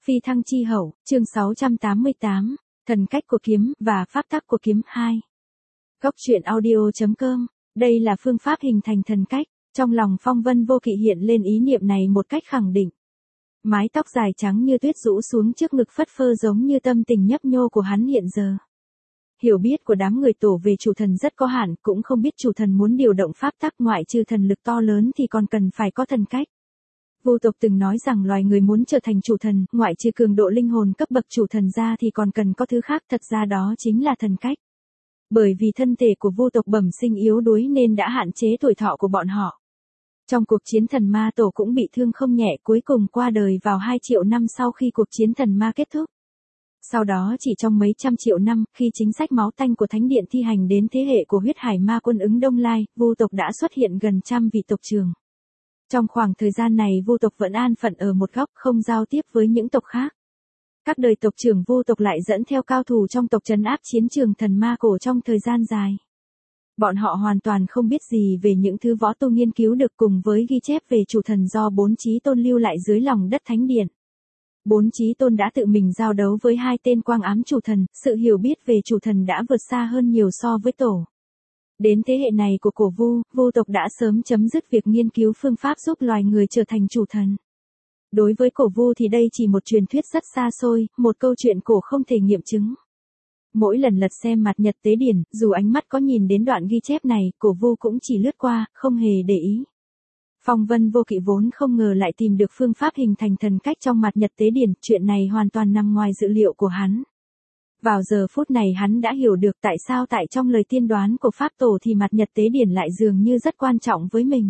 Phi thăng chi hậu, chương 688, thần cách của kiếm và pháp tắc của kiếm 2. Góc truyện audio.com, đây là phương pháp hình thành thần cách, trong lòng Phong Vân Vô Kỵ hiện lên ý niệm này một cách khẳng định. Mái tóc dài trắng như tuyết rũ xuống trước ngực phất phơ giống như tâm tình nhấp nhô của hắn hiện giờ. Hiểu biết của đám người tổ về chủ thần rất có hạn, cũng không biết chủ thần muốn điều động pháp tắc ngoại trừ thần lực to lớn thì còn cần phải có thần cách. Vu tộc từng nói rằng loài người muốn trở thành chủ thần, ngoại trừ cường độ linh hồn cấp bậc chủ thần ra thì còn cần có thứ khác, thật ra đó chính là thần cách. Bởi vì thân thể của vu tộc bẩm sinh yếu đuối nên đã hạn chế tuổi thọ của bọn họ. Trong cuộc chiến thần ma tổ cũng bị thương không nhẹ, cuối cùng qua đời vào 2 triệu năm sau khi cuộc chiến thần ma kết thúc. Sau đó chỉ trong mấy trăm triệu năm, khi chính sách máu tanh của Thánh Điện thi hành đến thế hệ của huyết hải ma quân ứng Đông Lai, vu tộc đã xuất hiện gần trăm vị tộc trưởng. Trong khoảng thời gian này vu tộc vẫn an phận ở một góc, không giao tiếp với những tộc khác. Các đời tộc trưởng vu tộc lại dẫn theo cao thủ trong tộc trấn áp chiến trường thần ma cổ trong thời gian dài. Bọn họ hoàn toàn không biết gì về những thứ võ tu nghiên cứu được cùng với ghi chép về chủ thần do 4 chí tôn lưu lại dưới lòng đất Thánh Điện. 4 chí tôn đã tự mình giao đấu với 2 tên quang ám chủ thần, sự hiểu biết về chủ thần đã vượt xa hơn nhiều so với tổ. Đến thế hệ này của cổ vu tộc đã sớm chấm dứt việc nghiên cứu phương pháp giúp loài người trở thành chủ thần. Đối với cổ vu thì đây chỉ một truyền thuyết rất xa xôi, một câu chuyện cổ không thể nghiệm chứng. Mỗi lần lật xem mặt nhật tế điển, dù ánh mắt có nhìn đến đoạn ghi chép này, cổ vu cũng chỉ lướt qua, không hề để ý. Phong Vân Vô Kỵ vốn không ngờ lại tìm được phương pháp hình thành thần cách trong mặt nhật tế điển, chuyện này hoàn toàn nằm ngoài dự liệu của hắn. Vào giờ phút này hắn đã hiểu được tại sao tại trong lời tiên đoán của Pháp Tổ thì mặt nhật tế điển lại dường như rất quan trọng với mình.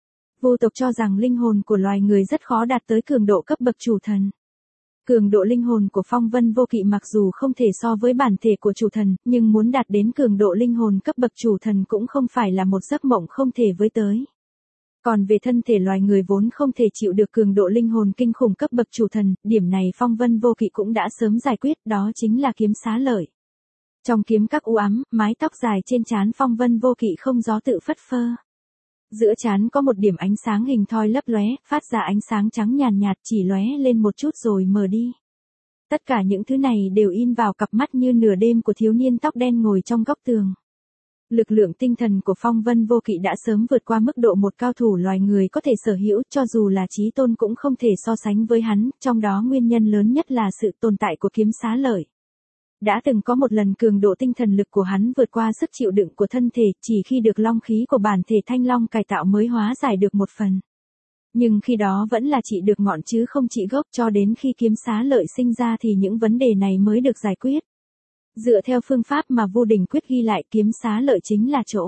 Vu tộc cho rằng linh hồn của loài người rất khó đạt tới cường độ cấp bậc chủ thần. Cường độ linh hồn của Phong Vân Vô Kỵ mặc dù không thể so với bản thể của chủ thần, nhưng muốn đạt đến cường độ linh hồn cấp bậc chủ thần cũng không phải là một giấc mộng không thể với tới. Còn về thân thể loài người vốn không thể chịu được cường độ linh hồn kinh khủng cấp bậc chủ thần, điểm này Phong Vân Vô Kỵ cũng đã sớm giải quyết, đó chính là kiếm xá lợi. Trong kiếm các u ám, mái tóc dài trên trán Phong Vân Vô Kỵ không gió tự phất phơ. Giữa trán có một điểm ánh sáng hình thoi lấp lóe, phát ra ánh sáng trắng nhàn nhạt chỉ lóe lên một chút rồi mờ đi. Tất cả những thứ này đều in vào cặp mắt như nửa đêm của thiếu niên tóc đen ngồi trong góc tường. Lực lượng tinh thần của Phong Vân Vô Kỵ đã sớm vượt qua mức độ một cao thủ loài người có thể sở hữu, cho dù là chí tôn cũng không thể so sánh với hắn, trong đó nguyên nhân lớn nhất là sự tồn tại của kiếm xá lợi. Đã từng có một lần cường độ tinh thần lực của hắn vượt qua sức chịu đựng của thân thể, chỉ khi được long khí của bản thể thanh long cải tạo mới hóa giải được một phần. Nhưng khi đó vẫn là chỉ được ngọn chứ không chỉ gốc, cho đến khi kiếm xá lợi sinh ra thì những vấn đề này mới được giải quyết. Dựa theo phương pháp mà Vu Đình Quyết ghi lại, kiếm xá lợi chính là chỗ.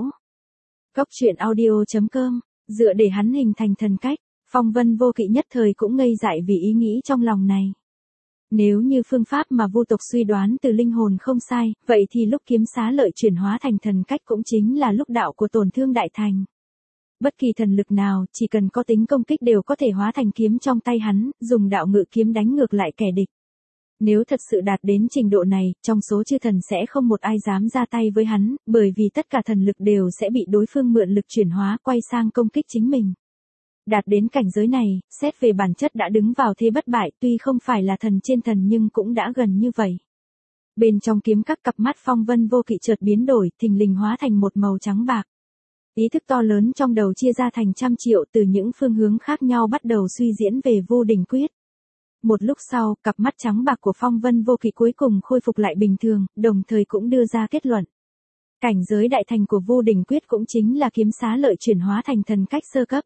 Góc truyện audio.com, dựa để hắn hình thành thần cách, Phong Vân Vô Kỵ nhất thời cũng ngây dại vì ý nghĩ trong lòng này. Nếu như phương pháp mà vu tộc suy đoán từ linh hồn không sai, vậy thì lúc kiếm xá lợi chuyển hóa thành thần cách cũng chính là lúc đạo của tổn thương đại thành. Bất kỳ thần lực nào, chỉ cần có tính công kích đều có thể hóa thành kiếm trong tay hắn, dùng đạo ngự kiếm đánh ngược lại kẻ địch. Nếu thật sự đạt đến trình độ này, trong số chư thần sẽ không một ai dám ra tay với hắn, bởi vì tất cả thần lực đều sẽ bị đối phương mượn lực chuyển hóa quay sang công kích chính mình. Đạt đến cảnh giới này, xét về bản chất đã đứng vào thế bất bại, tuy không phải là thần trên thần nhưng cũng đã gần như vậy. Bên trong kiếm các cặp mắt Phong Vân Vô Kỵ chợt biến đổi, thình lình hóa thành một màu trắng bạc. Ý thức to lớn trong đầu chia ra thành trăm triệu, từ những phương hướng khác nhau bắt đầu suy diễn về Vu Đình Quyết. Một lúc sau, cặp mắt trắng bạc của Phong Vân Vô Kỵ cuối cùng khôi phục lại bình thường, đồng thời cũng đưa ra kết luận. Cảnh giới đại thành của Vu Đình Quyết cũng chính là kiếm xá lợi chuyển hóa thành thần cách sơ cấp.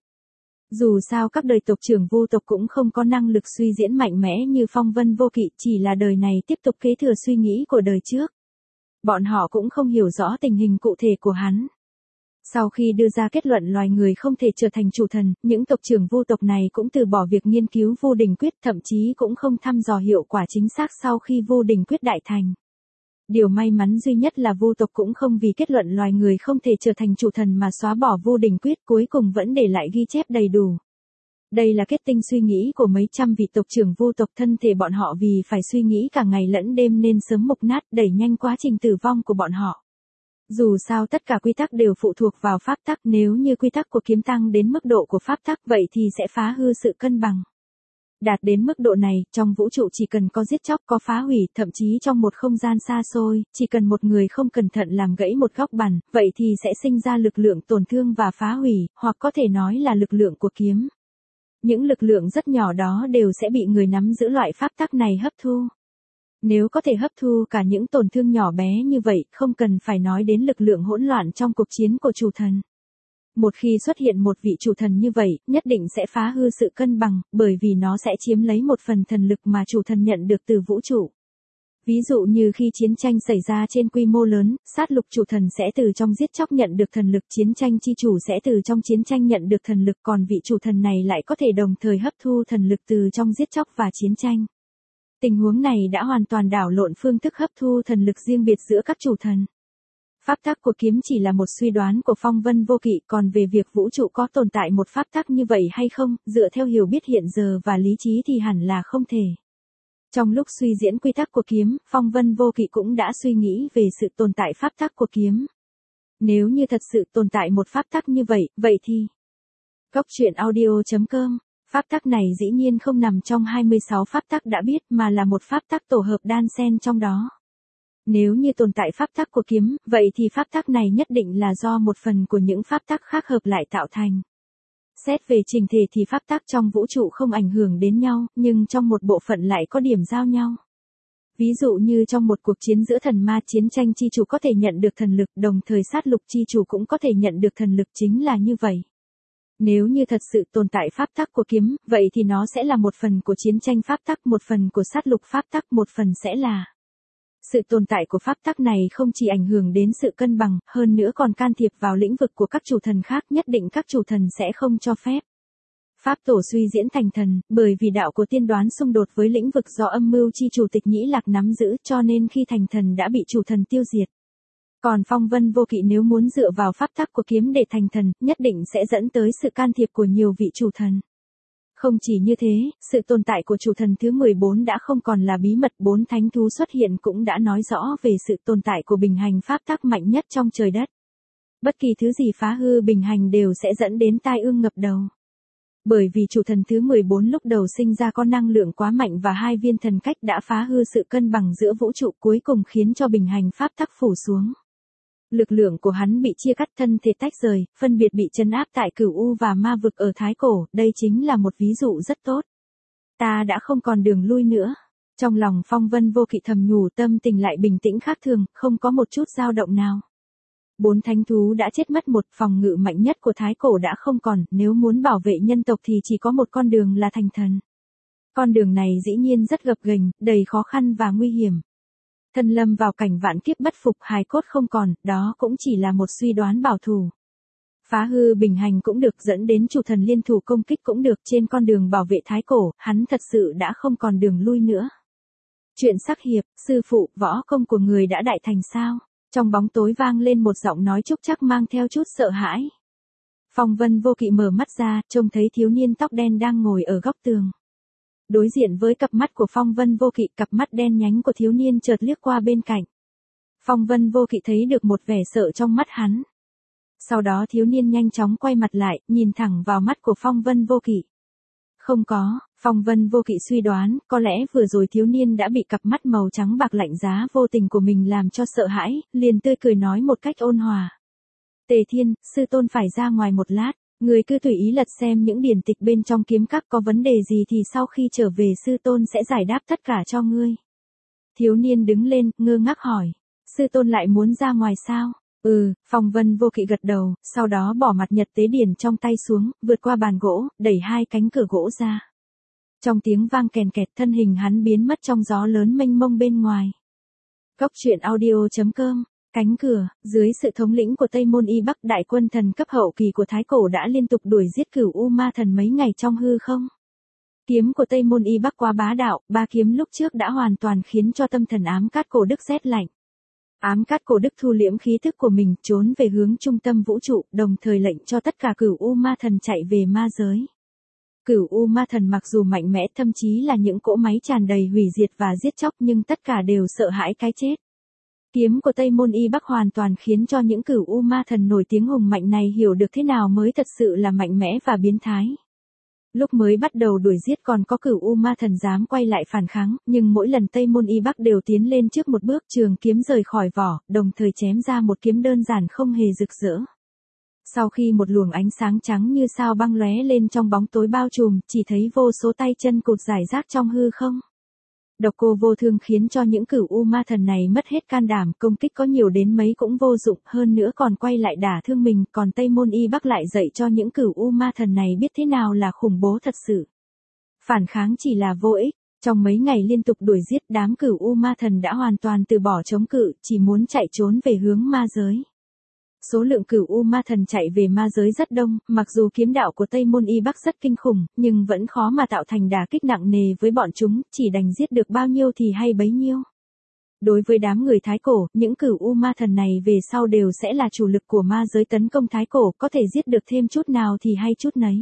Dù sao các đời tộc trưởng vu tộc cũng không có năng lực suy diễn mạnh mẽ như Phong Vân Vô Kỵ, chỉ là đời này tiếp tục kế thừa suy nghĩ của đời trước. Bọn họ cũng không hiểu rõ tình hình cụ thể của hắn. Sau khi đưa ra kết luận loài người không thể trở thành chủ thần, những tộc trưởng vu tộc này cũng từ bỏ việc nghiên cứu Vu Đình Quyết, thậm chí cũng không thăm dò hiệu quả chính xác sau khi Vu Đình Quyết đại thành. Điều may mắn duy nhất là vu tộc cũng không vì kết luận loài người không thể trở thành chủ thần mà xóa bỏ Vu Đình Quyết, cuối cùng vẫn để lại ghi chép đầy đủ. Đây là kết tinh suy nghĩ của mấy trăm vị tộc trưởng vu tộc, thân thể bọn họ vì phải suy nghĩ cả ngày lẫn đêm nên sớm mục nát, đẩy nhanh quá trình tử vong của bọn họ. Dù sao tất cả quy tắc đều phụ thuộc vào pháp tắc, nếu như quy tắc của kiếm tăng đến mức độ của pháp tắc vậy thì sẽ phá hư sự cân bằng. Đạt đến mức độ này, trong vũ trụ chỉ cần có giết chóc, có phá hủy, thậm chí trong một không gian xa xôi, chỉ cần một người không cẩn thận làm gãy một góc bàn, vậy thì sẽ sinh ra lực lượng tổn thương và phá hủy, hoặc có thể nói là lực lượng của kiếm. Những lực lượng rất nhỏ đó đều sẽ bị người nắm giữ loại pháp tắc này hấp thu. Nếu có thể hấp thu cả những tổn thương nhỏ bé như vậy, không cần phải nói đến lực lượng hỗn loạn trong cuộc chiến của chủ thần. Một khi xuất hiện một vị chủ thần như vậy, nhất định sẽ phá hư sự cân bằng, bởi vì nó sẽ chiếm lấy một phần thần lực mà chủ thần nhận được từ vũ trụ. Ví dụ như khi chiến tranh xảy ra trên quy mô lớn, sát lục chủ thần sẽ từ trong giết chóc nhận được thần lực, chiến tranh chi chủ sẽ từ trong chiến tranh nhận được thần lực, còn vị chủ thần này lại có thể đồng thời hấp thu thần lực từ trong giết chóc và chiến tranh. Tình huống này đã hoàn toàn đảo lộn phương thức hấp thu thần lực riêng biệt giữa các chủ thần. Pháp tắc của kiếm chỉ là một suy đoán của Phong Vân Vô Kỵ, còn về việc vũ trụ có tồn tại một pháp tắc như vậy hay không, dựa theo hiểu biết hiện giờ và lý trí thì hẳn là không thể. Trong lúc suy diễn quy tắc của kiếm, Phong Vân Vô Kỵ cũng đã suy nghĩ về sự tồn tại pháp tắc của kiếm. Nếu như thật sự tồn tại một pháp tắc như vậy, vậy thì... Goctruyện.audio.com Pháp tắc này dĩ nhiên không nằm trong 26 pháp tắc đã biết mà là một pháp tắc tổ hợp đan xen trong đó. Nếu như tồn tại pháp tắc của kiếm, vậy thì pháp tắc này nhất định là do một phần của những pháp tắc khác hợp lại tạo thành. Xét về trình thể thì pháp tắc trong vũ trụ không ảnh hưởng đến nhau, nhưng trong một bộ phận lại có điểm giao nhau. Ví dụ như trong một cuộc chiến giữa thần ma, chiến tranh chi chủ có thể nhận được thần lực, đồng thời sát lục chi chủ cũng có thể nhận được thần lực, chính là như vậy. Nếu như thật sự tồn tại pháp tắc của kiếm, vậy thì nó sẽ là một phần của chiến tranh pháp tắc, một phần của sát lục pháp tắc, một phần sẽ là... Sự tồn tại của pháp tắc này không chỉ ảnh hưởng đến sự cân bằng, hơn nữa còn can thiệp vào lĩnh vực của các chủ thần khác, nhất định các chủ thần sẽ không cho phép. Pháp tổ suy diễn thành thần, bởi vì đạo của tiên đoán xung đột với lĩnh vực do âm mưu chi chủ Tịch Nhĩ Lạc nắm giữ, cho nên khi thành thần đã bị chủ thần tiêu diệt. Còn Phong Vân Vô Kỵ nếu muốn dựa vào pháp tắc của kiếm để thành thần, nhất định sẽ dẫn tới sự can thiệp của nhiều vị chủ thần. Không chỉ như thế, sự tồn tại của chủ thần thứ 14 đã không còn là bí mật, 4 thánh thú xuất hiện cũng đã nói rõ về sự tồn tại của bình hành pháp tắc mạnh nhất trong trời đất. Bất kỳ thứ gì phá hư bình hành đều sẽ dẫn đến tai ương ngập đầu. Bởi vì chủ thần thứ 14 lúc đầu sinh ra có năng lượng quá mạnh và 2 viên thần cách đã phá hư sự cân bằng giữa vũ trụ, cuối cùng khiến cho bình hành pháp tắc phủ xuống. Lực lượng của hắn bị chia cắt, thân thể tách rời, phân biệt bị trấn áp tại Cửu U và Ma vực ở Thái Cổ, đây chính là một ví dụ rất tốt. Ta đã không còn đường lui nữa. Trong lòng Phong Vân Vô Kỵ thầm nhủ, tâm tình lại bình tĩnh khác thường, không có một chút dao động nào. 4 thánh thú đã chết mất, một phòng ngự mạnh nhất của Thái Cổ đã không còn, nếu muốn bảo vệ nhân tộc thì chỉ có một con đường là thành thần. Con đường này dĩ nhiên rất gập ghềnh, đầy khó khăn và nguy hiểm. Thân lâm vào cảnh vạn kiếp bất phục, hài cốt không còn, đó cũng chỉ là một suy đoán bảo thủ. Phá hư bình hành cũng được, dẫn đến chủ thần liên thủ công kích cũng được, trên con đường bảo vệ Thái Cổ, hắn thật sự đã không còn đường lui nữa. Chuyện sắc hiệp, sư phụ, võ công của người đã đại thành sao? Trong bóng tối vang lên một giọng nói trúc trắc mang theo chút sợ hãi. Phong Vân Vô Kỵ mở mắt ra, trông thấy thiếu niên tóc đen đang ngồi ở góc tường. Đối diện với cặp mắt của Phong Vân Vô Kỵ, cặp mắt đen nhánh của thiếu niên chợt liếc qua bên cạnh. Phong Vân Vô Kỵ thấy được một vẻ sợ trong mắt hắn. Sau đó thiếu niên nhanh chóng quay mặt lại, nhìn thẳng vào mắt của Phong Vân Vô Kỵ. Không có, Phong Vân Vô Kỵ suy đoán, có lẽ vừa rồi thiếu niên đã bị cặp mắt màu trắng bạc lạnh giá vô tình của mình làm cho sợ hãi, liền tươi cười nói một cách ôn hòa. Tề Thiên, sư tôn phải ra ngoài một lát, người cứ tùy ý lật xem những điển tịch bên trong kiếm các, có vấn đề gì thì sau khi trở về sư tôn sẽ giải đáp tất cả cho ngươi. Thiếu niên đứng lên, ngơ ngác hỏi, sư tôn lại muốn ra ngoài sao? Phong Vân Vô Kỵ gật đầu, sau đó bỏ mặt nhật tế điển trong tay xuống, vượt qua bàn gỗ, đẩy 2 cánh cửa gỗ ra. Trong tiếng vang kèn kẹt, thân hình hắn biến mất trong gió lớn mênh mông bên ngoài. Goctruyện.audio.com Cánh cửa, dưới sự thống lĩnh của Tây Môn Y Bắc, đại quân thần cấp hậu kỳ của Thái Cổ đã liên tục đuổi giết Cửu U Ma Thần mấy ngày trong hư không. Kiếm của Tây Môn Y Bắc quá bá đạo, 3 kiếm lúc trước đã hoàn toàn khiến cho tâm thần Ám Cát Cổ Đức rét lạnh. Ám Cát Cổ Đức thu liễm khí tức của mình, trốn về hướng trung tâm vũ trụ, đồng thời lệnh cho tất cả Cửu U Ma Thần chạy về ma giới. Cửu U Ma Thần mặc dù mạnh mẽ, thậm chí là những cỗ máy tràn đầy hủy diệt và giết chóc, nhưng tất cả đều sợ hãi cái chết. Kiếm của Tây Môn Y Bắc hoàn toàn khiến cho những Cửu U Ma Thần nổi tiếng hùng mạnh này hiểu được thế nào mới thật sự là mạnh mẽ và biến thái. Lúc mới bắt đầu đuổi giết còn có Cửu U Ma Thần dám quay lại phản kháng, nhưng mỗi lần Tây Môn Y Bắc đều tiến lên trước một bước, trường kiếm rời khỏi vỏ, đồng thời chém ra một kiếm đơn giản không hề rực rỡ. Sau khi một luồng ánh sáng trắng như sao băng lóe lên trong bóng tối bao trùm, chỉ thấy vô số tay chân cụt rải rác trong hư không. Độc Cô Vô Thương khiến cho những Cửu U Ma Thần này mất hết can đảm, công kích có nhiều đến mấy cũng vô dụng, hơn nữa còn quay lại đả thương mình, còn Tây Môn Y Bắc lại dạy cho những Cửu U Ma Thần này biết thế nào là khủng bố thật sự. Phản kháng chỉ là vô ích, trong mấy ngày liên tục đuổi giết, đám Cửu U Ma Thần đã hoàn toàn từ bỏ chống cự, chỉ muốn chạy trốn về hướng ma giới. Số lượng Cửu U Ma Thần chạy về ma giới rất đông, mặc dù kiếm đạo của Tây Môn Y Bắc rất kinh khủng, nhưng vẫn khó mà tạo thành đả kích nặng nề với bọn chúng, chỉ đành giết được bao nhiêu thì hay bấy nhiêu. Đối với đám người Thái Cổ, những Cửu U Ma Thần này về sau đều sẽ là chủ lực của ma giới tấn công Thái Cổ, có thể giết được thêm chút nào thì hay chút nấy.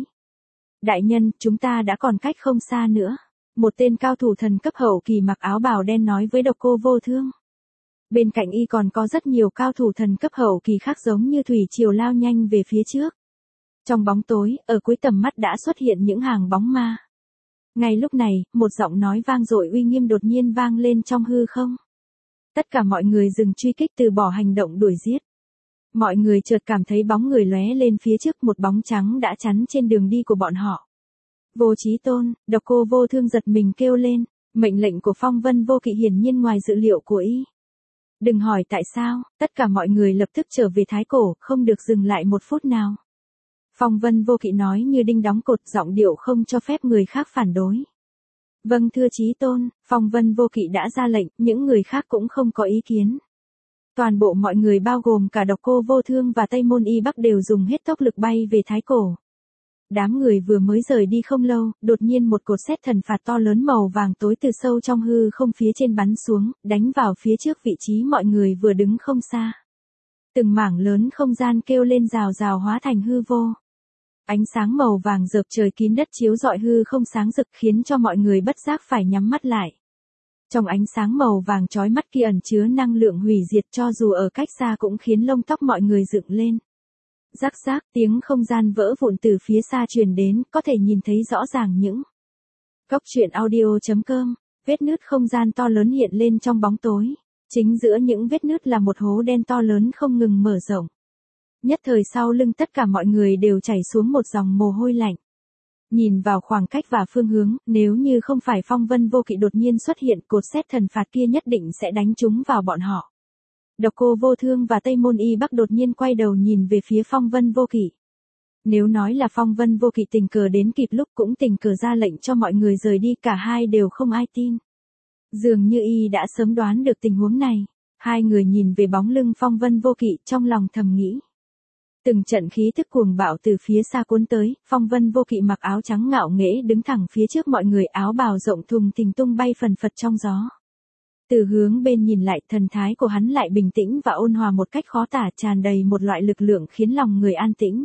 Đại nhân, chúng ta đã còn cách không xa nữa. Một tên cao thủ thần cấp hậu kỳ mặc áo bào đen nói với Độc Cô Vô Thương. Bên cạnh y còn có rất nhiều cao thủ thần cấp hậu kỳ khác giống như thủy triều lao nhanh về phía trước. Trong bóng tối, ở cuối tầm mắt đã xuất hiện những hàng bóng ma. Ngay lúc này, một giọng nói vang dội uy nghiêm đột nhiên vang lên trong hư không. Tất cả mọi người dừng truy kích, từ bỏ hành động đuổi giết. Mọi người chợt cảm thấy bóng người lóe lên phía trước, một bóng trắng đã chắn trên đường đi của bọn họ. Vô Chí Tôn, Độc Cô Vô Thương giật mình kêu lên, mệnh lệnh của Phong Vân Vô Kỵ hiển nhiên ngoài dự liệu của y. Đừng hỏi tại sao, tất cả mọi người lập tức trở về Thái Cổ, không được dừng lại một phút nào. Phong Vân Vô Kỵ nói như đinh đóng cột, giọng điệu không cho phép người khác phản đối. Vâng thưa Chí Tôn, Phong Vân Vô Kỵ đã ra lệnh, những người khác cũng không có ý kiến. Toàn bộ mọi người bao gồm cả Độc Cô Vô Thương và Tây Môn Y Bắc đều dùng hết tốc lực bay về Thái Cổ. Đám người vừa mới rời đi không lâu, đột nhiên một cột sét thần phạt to lớn màu vàng tối từ sâu trong hư không phía trên bắn xuống, đánh vào phía trước vị trí mọi người vừa đứng không xa. Từng mảng lớn không gian kêu lên rào rào hóa thành hư vô. Ánh sáng màu vàng rợp trời kín đất chiếu rọi hư không sáng rực khiến cho mọi người bất giác phải nhắm mắt lại. Trong ánh sáng màu vàng chói mắt kia ẩn chứa năng lượng hủy diệt, cho dù ở cách xa cũng khiến lông tóc mọi người dựng lên. Rắc rác, tiếng không gian vỡ vụn từ phía xa truyền đến, có thể nhìn thấy rõ ràng những Cốc truyện audio.com, vết nứt không gian to lớn hiện lên trong bóng tối. Chính giữa những vết nứt là một hố đen to lớn không ngừng mở rộng. Nhất thời sau lưng tất cả mọi người đều chảy xuống một dòng mồ hôi lạnh. Nhìn vào khoảng cách và phương hướng, nếu như không phải Phong Vân Vô Kỵ đột nhiên xuất hiện, cột sét thần phạt kia nhất định sẽ đánh trúng vào bọn họ. Độc Cô Vô Thương và Tây Môn Y Bắc đột nhiên quay đầu nhìn về phía Phong Vân Vô Kỵ. Nếu nói là Phong Vân Vô Kỵ tình cờ đến kịp lúc, cũng tình cờ ra lệnh cho mọi người rời đi, cả hai đều không ai tin. Dường như y đã sớm đoán được tình huống này. Hai người nhìn về bóng lưng Phong Vân Vô Kỵ, trong lòng thầm nghĩ. Từng trận khí tức cuồng bạo từ phía xa cuốn tới, Phong Vân Vô Kỵ mặc áo trắng ngạo nghễ đứng thẳng phía trước mọi người, áo bào rộng thùng thình tung bay phần phật trong gió. Từ hướng bên nhìn lại, thần thái của hắn lại bình tĩnh và ôn hòa một cách khó tả, tràn đầy một loại lực lượng khiến lòng người an tĩnh.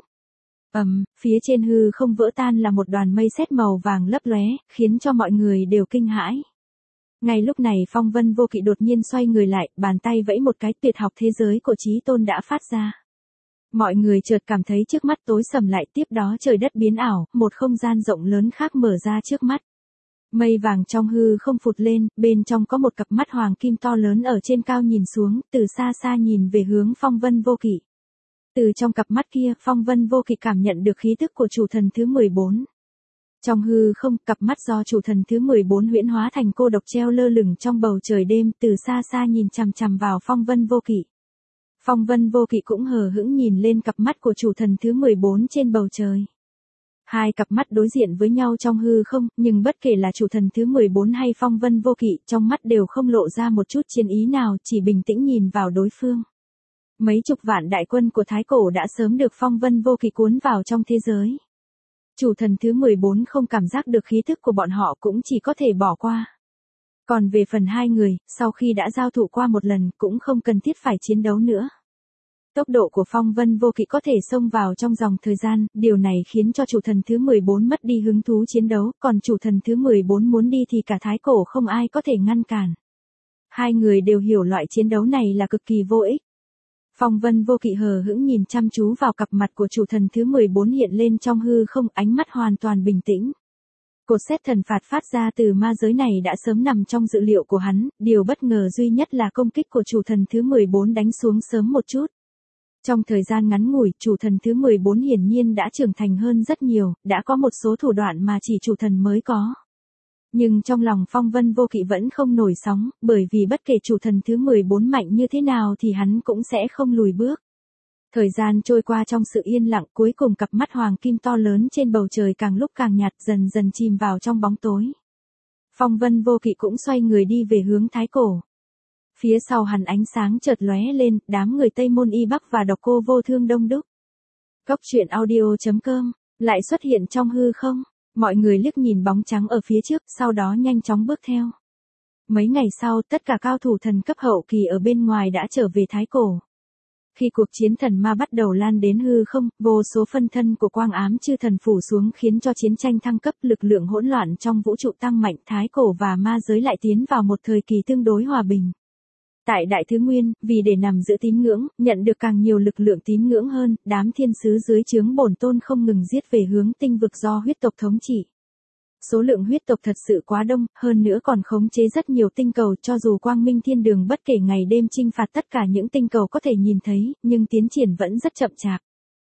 Phía trên hư không vỡ tan là một đoàn mây sét màu vàng lấp lóe, khiến cho mọi người đều kinh hãi. Ngay lúc này Phong Vân Vô Kỵ đột nhiên xoay người lại, bàn tay vẫy một cái, tuyệt học thế giới của Chí Tôn đã phát ra. Mọi người chợt cảm thấy trước mắt tối sầm lại, tiếp đó trời đất biến ảo, một không gian rộng lớn khác mở ra trước mắt. Mây vàng trong hư không phụt lên, bên trong có một cặp mắt hoàng kim to lớn ở trên cao nhìn xuống, từ xa xa nhìn về hướng Phong Vân Vô Kỵ. Từ trong cặp mắt kia, Phong Vân Vô Kỵ cảm nhận được khí tức của chủ thần thứ 14. Trong hư không, cặp mắt do chủ thần thứ 14 huyễn hóa thành cô độc treo lơ lửng trong bầu trời đêm, từ xa xa nhìn chằm chằm vào Phong Vân Vô Kỵ. Phong Vân Vô Kỵ cũng hờ hững nhìn lên cặp mắt của chủ thần thứ 14 trên bầu trời. Hai cặp mắt đối diện với nhau trong hư không, nhưng bất kể là chủ thần thứ 14 hay Phong Vân Vô Kỵ, trong mắt đều không lộ ra một chút chiến ý nào, chỉ bình tĩnh nhìn vào đối phương. Mấy chục vạn đại quân của Thái Cổ đã sớm được Phong Vân Vô Kỵ cuốn vào trong thế giới. Chủ thần thứ 14 không cảm giác được khí thức của bọn họ, cũng chỉ có thể bỏ qua. Còn về phần hai người, sau khi đã giao thủ qua một lần, cũng không cần thiết phải chiến đấu nữa. Tốc độ của Phong Vân Vô Kỵ có thể xông vào trong dòng thời gian, điều này khiến cho chủ thần thứ 14 mất đi hứng thú chiến đấu, còn chủ thần thứ 14 muốn đi thì cả Thái Cổ không ai có thể ngăn cản. Hai người đều hiểu loại chiến đấu này là cực kỳ vô ích. Phong Vân Vô Kỵ hờ hững nhìn chăm chú vào cặp mặt của chủ thần thứ 14 hiện lên trong hư không, ánh mắt hoàn toàn bình tĩnh. Cột xét thần phạt phát ra từ ma giới này đã sớm nằm trong dự liệu của hắn, điều bất ngờ duy nhất là công kích của chủ thần thứ 14 đánh xuống sớm một chút. Trong thời gian ngắn ngủi, chủ thần thứ 14 hiển nhiên đã trưởng thành hơn rất nhiều, đã có một số thủ đoạn mà chỉ chủ thần mới có. Nhưng trong lòng Phong Vân Vô Kỵ vẫn không nổi sóng, bởi vì bất kể chủ thần thứ 14 mạnh như thế nào thì hắn cũng sẽ không lùi bước. Thời gian trôi qua trong sự yên lặng, cuối cùng cặp mắt hoàng kim to lớn trên bầu trời càng lúc càng nhạt, dần dần chìm vào trong bóng tối. Phong Vân Vô Kỵ cũng xoay người đi về hướng Thái Cổ. Phía sau hắn ánh sáng chợt lóe lên, đám người Tây Môn Y Bắc và Độc Cô Vô Thương đông đúc. Cốc truyện audio.com lại xuất hiện trong hư không, mọi người liếc nhìn bóng trắng ở phía trước, sau đó nhanh chóng bước theo. Mấy ngày sau, tất cả cao thủ thần cấp hậu kỳ ở bên ngoài đã trở về Thái Cổ. Khi cuộc chiến thần ma bắt đầu lan đến hư không, vô số phân thân của quang ám chư thần phủ xuống khiến cho chiến tranh thăng cấp, lực lượng hỗn loạn trong vũ trụ tăng mạnh, Thái Cổ và ma giới lại tiến vào một thời kỳ tương đối hòa bình. Tại Đại Thứ Nguyên, vì để nằm giữ tín ngưỡng, nhận được càng nhiều lực lượng tín ngưỡng hơn, đám thiên sứ dưới trướng Bổn Tôn không ngừng giết về hướng tinh vực do huyết tộc thống trị. Số lượng huyết tộc thật sự quá đông, hơn nữa còn khống chế rất nhiều tinh cầu, cho dù Quang Minh Thiên Đường bất kể ngày đêm chinh phạt tất cả những tinh cầu có thể nhìn thấy, nhưng tiến triển vẫn rất chậm chạp.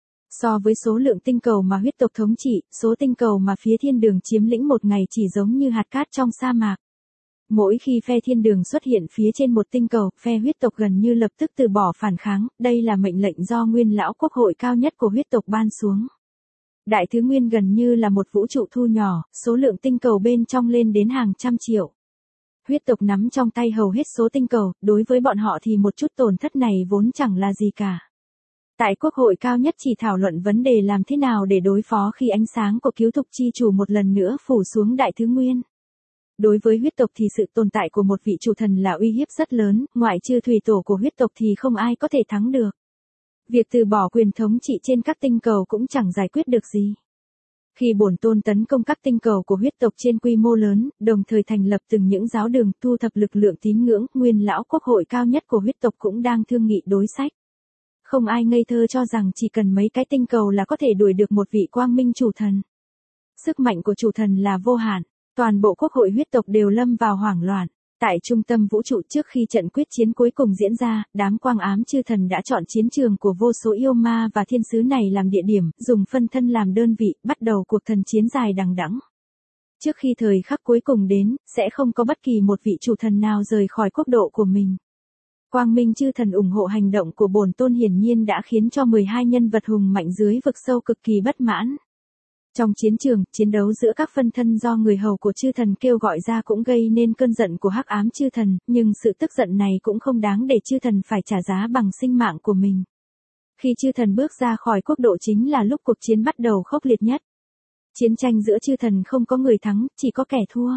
So với số lượng tinh cầu mà huyết tộc thống trị, số tinh cầu mà phía Thiên Đường chiếm lĩnh một ngày chỉ giống như hạt cát trong sa mạc. Mỗi khi phe Thiên Đường xuất hiện phía trên một tinh cầu, phe huyết tộc gần như lập tức từ bỏ phản kháng, đây là mệnh lệnh do Nguyên Lão Quốc hội cao nhất của huyết tộc ban xuống. Đại Thứ Nguyên gần như là một vũ trụ thu nhỏ, số lượng tinh cầu bên trong lên đến hàng trăm triệu. Huyết tộc nắm trong tay hầu hết số tinh cầu, đối với bọn họ thì một chút tổn thất này vốn chẳng là gì cả. Tại Quốc hội cao nhất chỉ thảo luận vấn đề làm thế nào để đối phó khi ánh sáng của cứu thục chi chủ một lần nữa phủ xuống Đại Thứ Nguyên. Đối với huyết tộc thì sự tồn tại của một vị chủ thần là uy hiếp rất lớn, ngoại trừ thủy tổ của huyết tộc thì không ai có thể thắng được. Việc từ bỏ quyền thống trị trên các tinh cầu cũng chẳng giải quyết được gì. Khi Bổn Tôn tấn công các tinh cầu của huyết tộc trên quy mô lớn, đồng thời thành lập từng những giáo đường, thu thập lực lượng tín ngưỡng, Nguyên Lão Quốc hội cao nhất của huyết tộc cũng đang thương nghị đối sách. Không ai ngây thơ cho rằng chỉ cần mấy cái tinh cầu là có thể đuổi được một vị quang minh chủ thần. Sức mạnh của chủ thần là vô hạn, toàn bộ quốc hội huyết tộc đều lâm vào hoảng loạn. Tại trung tâm vũ trụ trước khi trận quyết chiến cuối cùng diễn ra, đám quang ám chư thần đã chọn chiến trường của vô số yêu ma và thiên sứ này làm địa điểm, dùng phân thân làm đơn vị, bắt đầu cuộc thần chiến dài đằng đẵng. Trước khi thời khắc cuối cùng đến, sẽ không có bất kỳ một vị chủ thần nào rời khỏi quốc độ của mình. Quang Minh chư thần ủng hộ hành động của Bổn Tôn hiển nhiên đã khiến cho 12 nhân vật hùng mạnh dưới vực sâu cực kỳ bất mãn. Trong chiến trường, chiến đấu giữa các phân thân do người hầu của chư thần kêu gọi ra cũng gây nên cơn giận của hắc ám chư thần, nhưng sự tức giận này cũng không đáng để chư thần phải trả giá bằng sinh mạng của mình. Khi chư thần bước ra khỏi quốc độ chính là lúc cuộc chiến bắt đầu khốc liệt nhất. Chiến tranh giữa chư thần không có người thắng, chỉ có kẻ thua.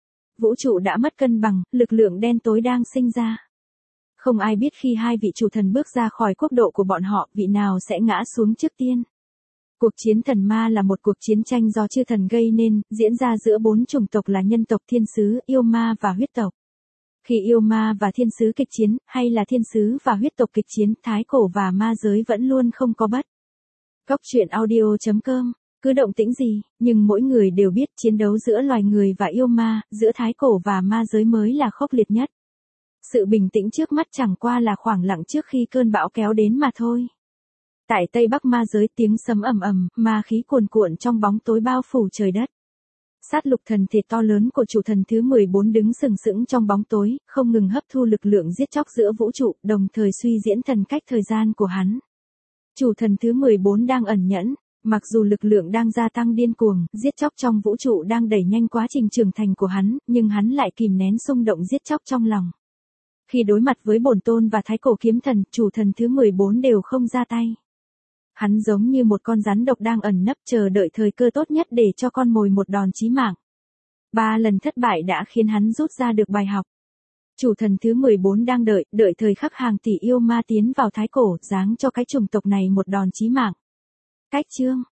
Vũ trụ đã mất cân bằng, lực lượng đen tối đang sinh ra. Không ai biết khi hai vị chủ thần bước ra khỏi quốc độ của bọn họ, vị nào sẽ ngã xuống trước tiên. Cuộc chiến thần ma là một cuộc chiến tranh do chư thần gây nên, diễn ra giữa 4 chủng tộc là nhân tộc, thiên sứ, yêu ma và huyết tộc. Khi yêu ma và thiên sứ kịch chiến, hay là thiên sứ và huyết tộc kịch chiến, Thái Cổ và ma giới vẫn luôn không có bất. Cốc truyện audio.com, cứ động tĩnh gì, nhưng mỗi người đều biết chiến đấu giữa loài người và yêu ma, giữa Thái Cổ và ma giới mới là khốc liệt nhất. Sự bình tĩnh trước mắt chẳng qua là khoảng lặng trước khi cơn bão kéo đến mà thôi. Tại Tây Bắc ma giới tiếng sấm ầm ầm, ma khí cuồn cuộn trong bóng tối bao phủ trời đất. Sát lục thần thể to lớn của chủ thần thứ 14 đứng sừng sững trong bóng tối, không ngừng hấp thu lực lượng giết chóc giữa vũ trụ, đồng thời suy diễn thần cách thời gian của hắn. Chủ thần thứ 14 đang ẩn nhẫn, mặc dù lực lượng đang gia tăng điên cuồng, giết chóc trong vũ trụ đang đẩy nhanh quá trình trưởng thành của hắn, nhưng hắn lại kìm nén xung động giết chóc trong lòng. Khi đối mặt với Bổn Tôn và Thái Cổ kiếm thần, chủ thần thứ 14 đều không ra tay. Hắn giống như một con rắn độc đang ẩn nấp chờ đợi thời cơ tốt nhất để cho con mồi một đòn chí mạng. 3 lần thất bại đã khiến hắn rút ra được bài học. Chủ thần thứ 14 đang đợi thời khắc hàng tỷ yêu ma tiến vào Thái Cổ, giáng cho cái chủng tộc này một đòn chí mạng. Cách chương